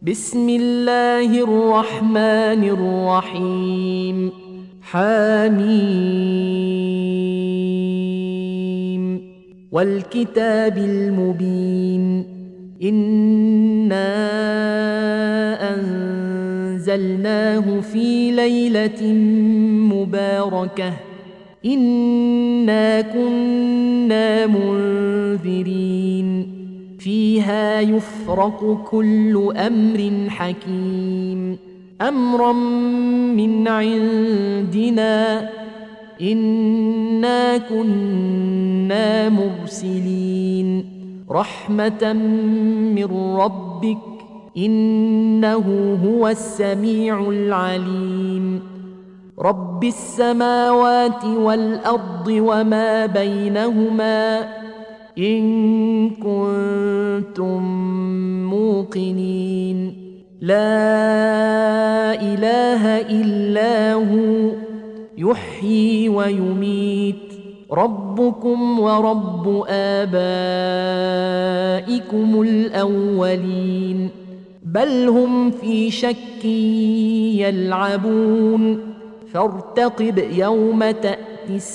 بسم الله الرحمن الرحيم حميم والكتاب المبين إنا أنزلناه في ليلة مباركة إنا كنا منذرين فيها يفرق كل أمر حكيم أمرا من عندنا إنا كنا مرسلين رحمة من ربك إنه هو السميع العليم رب السماوات والأرض وما بينهما إن كنتم موقنين لا إله إلا هو يحيي ويميت ربكم ورب آبائكم الأولين بل هم في شك يلعبون فارتقب يوم تأتي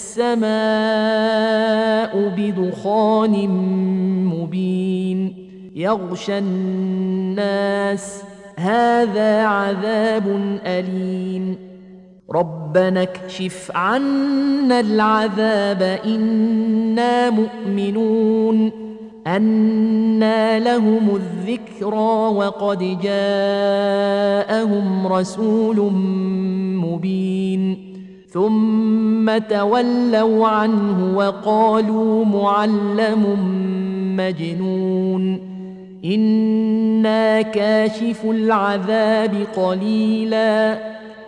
السماء بدخان مبين يغشى الناس هذا عذاب أليم ربنا اكشف عنا العذاب إنا مؤمنون أنى لهم الذكرى وقد جاءهم رسول مبين ثم تولوا عنه وقالوا معلم مجنون إنا كاشف العذاب قليلا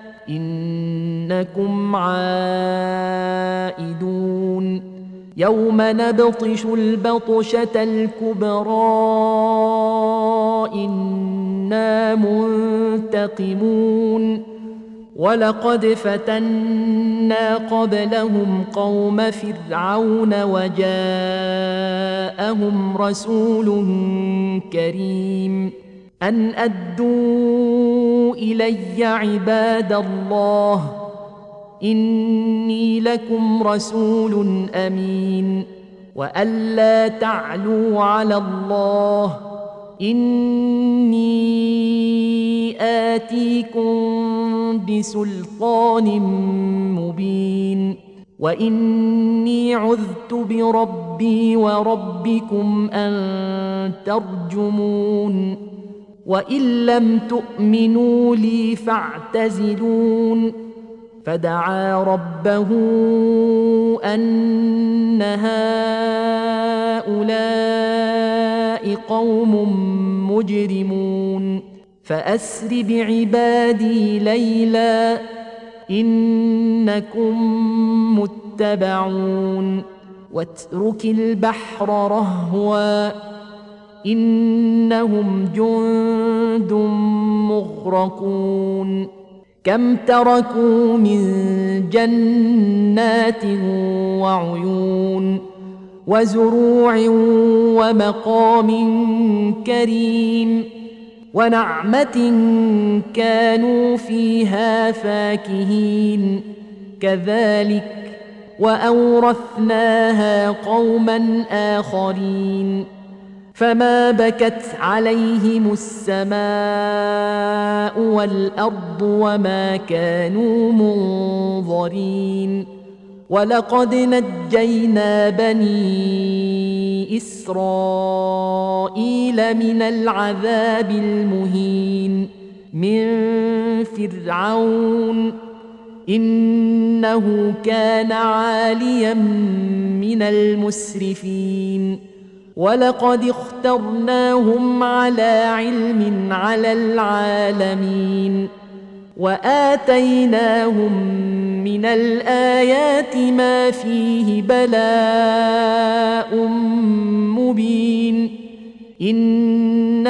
إنكم عائدون يوم نبطش البطشة الكبرى إنا منتقمون ولقد فتنا قبلهم قوم فرعون وجاءهم رسول كريم أن أدوا إلي عباد الله إني لكم رسول أمين وأن لا تعلوا على الله إني آتيكم بسلطان مبين وإني عذت بربي وربكم أن ترجمون وإن لم تؤمنوا لي فاعتزلون فدعا ربه أن هؤلاء قوم مجرمون فأسر بعبادي ليلا إنكم متبعون واترك البحر رهوا إنهم جند مغرقون كم تركوا من جنات وعيون وزروع ومقام كريم ونعمة كانوا فيها فاكهين كذلك وأورثناها قوما آخرين فما بكت عليهم السماء والأرض وما كانوا منظرين ولقد نجينا بني إسرائيل من العذاب المهين من فرعون إنه كان عاليا من المسرفين ولقد اخترناهم على علم على العالمين وآتيناهم من الآيات ما فيه بلاء مبين إن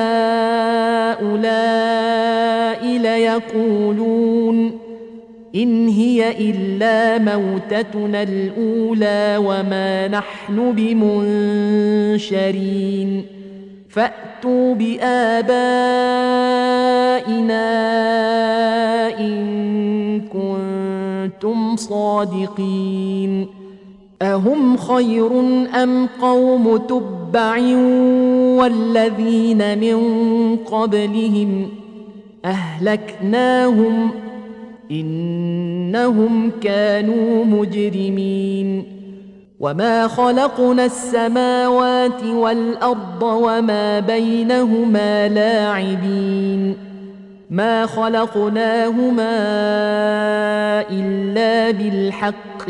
هؤلاء ليقولون إن هي إلا موتتنا الأولى وما نحن بمنشرين فأتوا بآبائنا إن كنتم صادقين أهم خير أم قوم تبع والذين من قبلهم أهلكناهم إنهم كانوا مجرمين وما خلقنا السماوات والأرض وما بينهما لاعبين ما خلقناهما إلا بالحق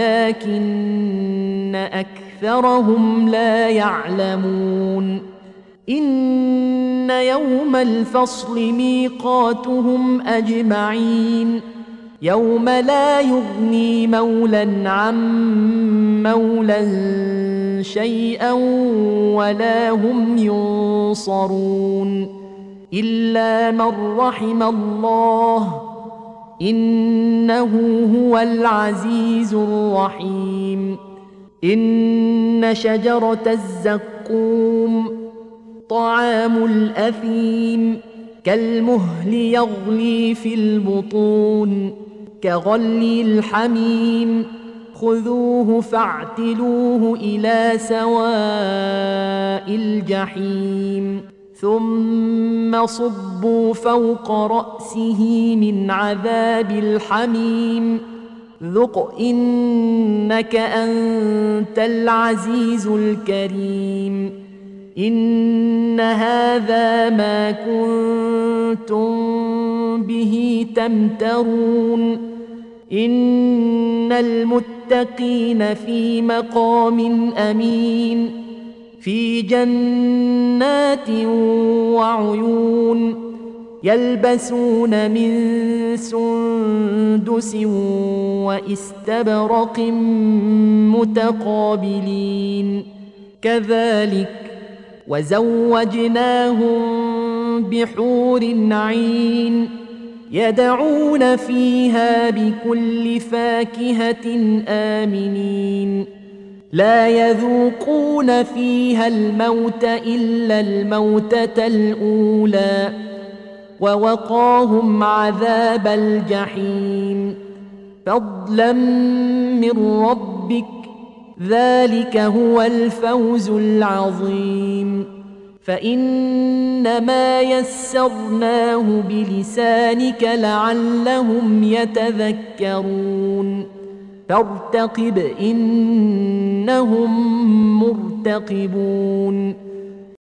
ولكن أكثرهم لا يعلمون إن يوم الفصل ميقاتهم أجمعين يوم لا يغني مولى عن مولى شيئا ولا هم ينصرون إلا من رحم الله إنه هو العزيز الرحيم إن شجرة الزقوم طعام الأثيم كالمهل يغلي في البطون كغلي الحميم خذوه فاعتلوه إلى سواء الجحيم ثم صبوا فوق رأسه من عذاب الحميم ذق إنك أنت العزيز الكريم إن هذا ما كنتم به تمترون إن المتقين في مقام أمين في جنات وعيون يلبسون من سندس واستبرق متقابلين كذلك وزوجناهم بحور عين يدعون فيها بكل فاكهة آمنين لا يذوقون فيها الموت إلا الموتة الأولى ووقاهم عذاب الجحيم فضلا من ربك ذلك هو الفوز العظيم فإنما يسرناه بلسانك لعلهم يتذكرون فارتقب إنهم مرتقبون